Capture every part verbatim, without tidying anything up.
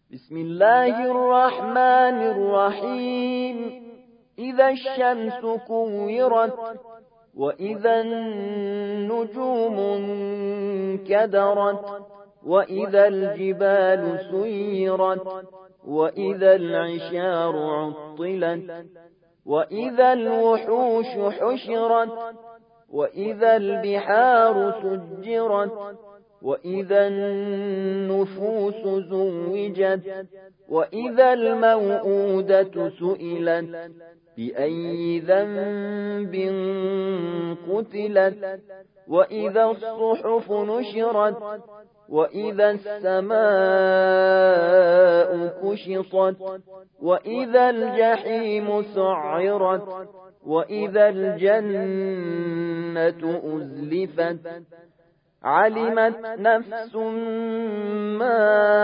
بسم الله الرحمن الرحيم إذا الشمس كورت وإذا النجوم انكدرت وإذا الجبال سيرت وإذا العشار عطلت وإذا الوحوش حشرت وإذا البحار سجرت وإذا النفوس زوجت وإذا الموءودة سئلت بأي ذنب قتلت وإذا الصحف نشرت وإذا السماء كشطت وإذا الجحيم سعرت وإذا الجنة أزلفت علمت نفس ما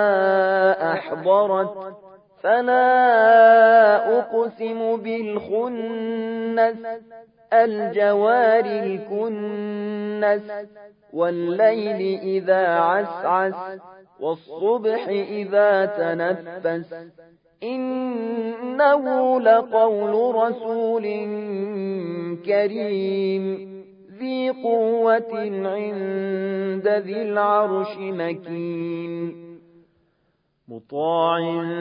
أحضرت فلا أقسم بالخنس الجوار الكنس والليل إذا عسعس والصبح إذا تنفس إنه لقول رسول كريم ذي قوة عند ذي العرش مكين مطاع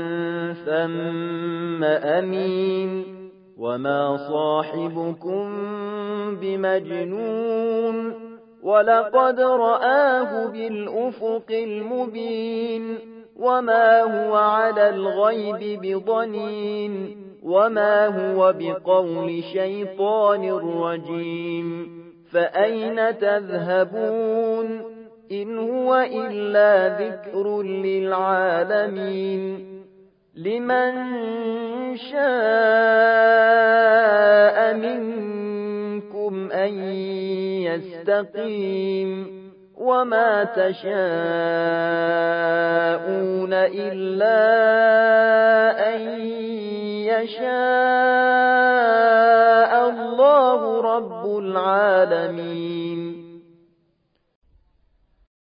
ثم أمين وما صاحبكم بمجنون ولقد رآه بالأفق المبين وما هو على الغيب بضنين وما هو بقول شيطان رجيم فأين تذهبون إن هو إلا ذكر للعالمين لمن شاء منكم أن يستقيم وما تشاءون إلا أن يشاء الله رب العالمين.